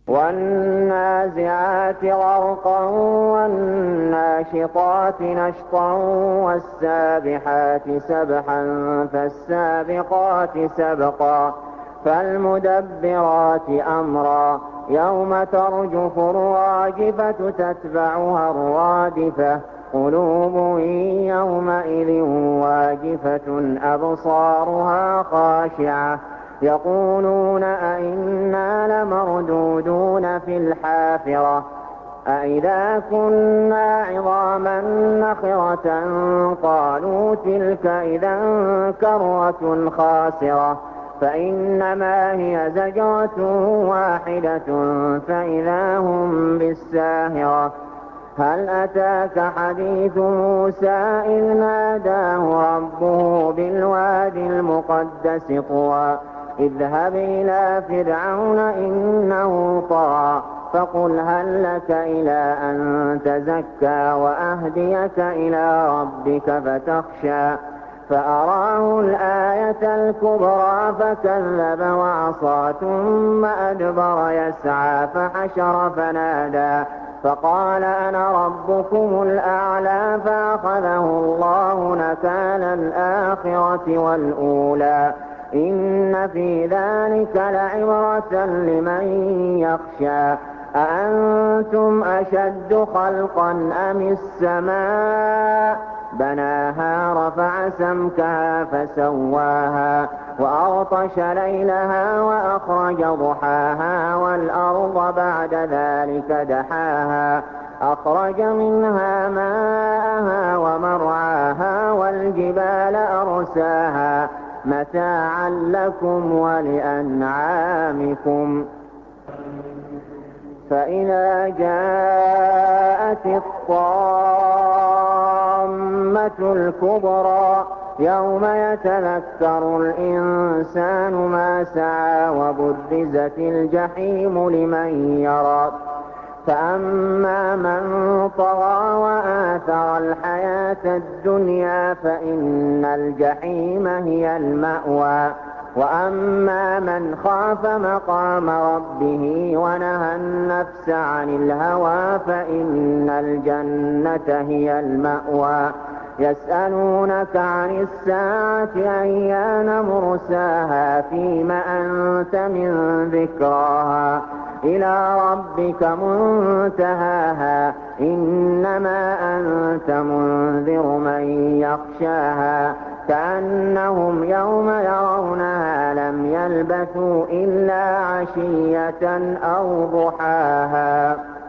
والنازعات غرقا والناشطات نشطا والسابحات سبحا فالسابقات سبقا فالمدبرات أمرا يوم ترجف الراجفة تتبعها الرادفة قلوب يومئذ واجفة أبصارها خاشعة يقولون أئنا لمردودون في الحافرة أئذا كنا عظاما نخرة قالوا تلك إذا كرة خاسرة فإنما هي زجرة واحدة فإذا هم بالساهرة هل أتاك حديث موسى إذ ناداه ربه بالوادي المقدس طوى اذهب إلى فرعون إنه طغى فقل هل لك إلى أن تزكى وأهديك إلى ربك فتخشى فأراه الآية الكبرى فكذب وعصى ثم أدبر يسعى فحشر فنادى فقال أنا ربكم الأعلى فأخذه الله نكال الآخرة والأولى إن في ذلك لعبرة لمن يخشى أأنتم أشد خلقا أم السماء بناها رفع سمكها فسواها وأغطش ليلها وأخرج ضحاها والأرض بعد ذلك دحاها أخرج منها ماءها ومرعاها والجبال أرساها متاعا لكم ولأنعامكم فإذا جاءت الطامة الكبرى يوم يتذكر الإنسان ما سعى وبرزت الجحيم لمن يرى فأما من طغى وآثر الحياة الدنيا فإن الجحيم هي المأوى وأما من خاف مقام ربه ونهى النفس عن الهوى فإن الجنة هي المأوى يسألونك عن الساعة أيان مرساها فيم أنت من ذكراها إلى ربك منتهاها إنما أنت منذر من يخشاها كأنهم يوم يرونها لم يلبثوا إلا عشية أو ضحاها.